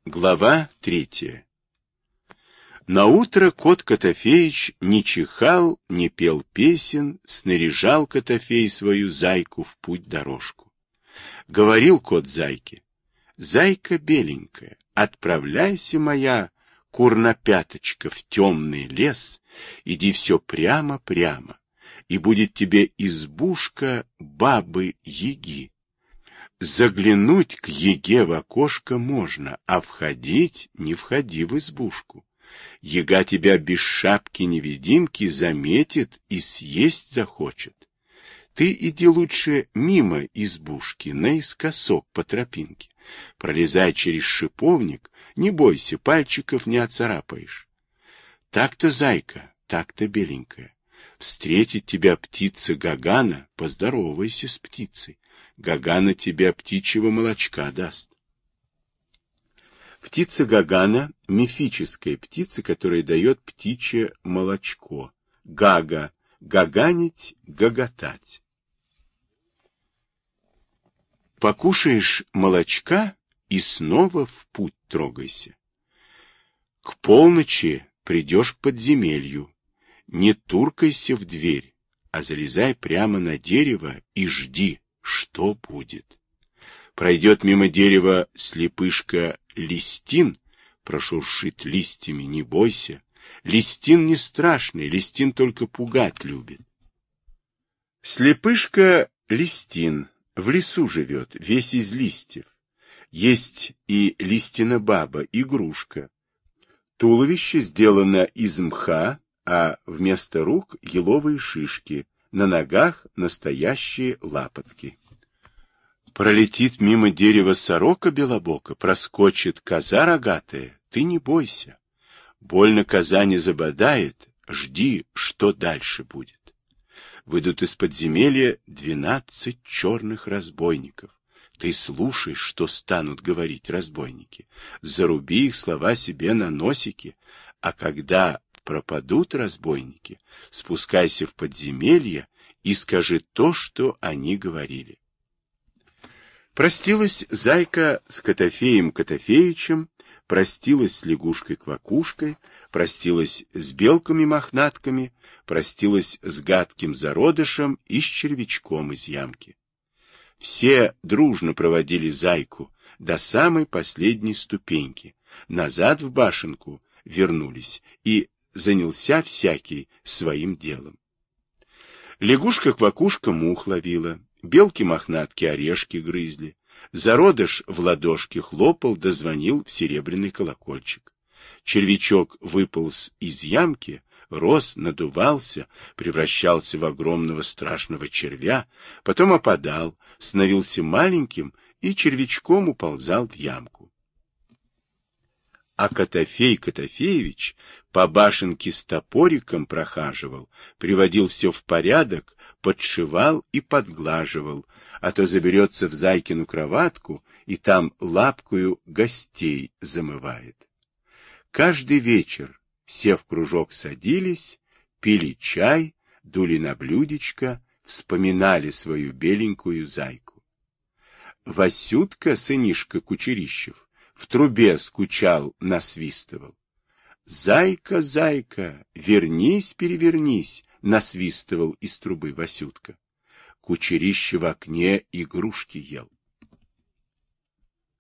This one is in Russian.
Глава 3. Наутро кот Котофеич не чихал, не пел песен, снаряжал Котофей свою зайку в путь-дорожку. Говорил кот зайке: «Зайка беленькая, отправляйся, моя курнопяточка, в темный лес, иди все прямо-прямо, и будет тебе избушка бабы-яги. Заглянуть к яге в окошко можно, а входить не входи в избушку. Яга тебя без шапки-невидимки заметит и съесть захочет. Ты иди лучше мимо избушки, наискосок по тропинке. Пролезай через шиповник, не бойся, пальчиков не оцарапаешь. Так-то, зайка, так-то, беленькая. Встретит тебя птица Гагана, поздоровайся с птицей. Гагана тебе птичьего молочка даст». Птица Гагана — мифическая птица, которая дает птичье молочко. Гага — гаганить, гоготать. Покушаешь молочка и снова в путь трогайся. К полночи придешь к подземелью. Не туркайся в дверь, а залезай прямо на дерево и жди, что будет. Пройдет мимо дерева слепышка Листин, прошуршит листьями, не бойся. Листин не страшный, Листин только пугать любит. Слепышка Листин в лесу живет, весь из листьев. Есть и Листина баба, игрушка. Туловище сделано из мха, а вместо рук еловые шишки, на ногах настоящие лапотки. Пролетит мимо дерева сорока белобока, проскочит коза рогатая, ты не бойся. Больно коза не забодает, жди, что дальше будет. Выйдут из подземелья 12 черных разбойников. Ты слушай, что станут говорить разбойники. Заруби их слова себе на носике, а когда пропадут разбойники, спускайся в подземелье и скажи то, что они говорили. Простилась зайка с Котофеем Котофеичем, простилась с лягушкой-квакушкой, простилась с белками-мохнатками, простилась с гадким зародышем и с червячком из ямки. Все дружно проводили зайку до самой последней ступеньки, назад в башенку вернулись, и занялся всякий своим делом. Лягушка-квакушка мух ловила, белки-мохнатки орешки грызли, зародыш в ладошке хлопал да звонил в серебряный колокольчик. Червячок выполз из ямки, рос, надувался, превращался в огромного страшного червя, потом опадал, становился маленьким и червячком уползал в ямку. А Котофей Котофеевич по башенке с топориком прохаживал, приводил все в порядок, подшивал и подглаживал, а то заберется в зайкину кроватку и там лапкою гостей замывает. Каждый вечер все в кружок садились, пили чай, дули на блюдечко, вспоминали свою беленькую зайку. Васютка, сынишка Кучерищев, в трубе скучал, насвистывал. «Зайка, зайка, вернись, перевернись», насвистывал из трубы Васютка. Кучерище в окне игрушки ел.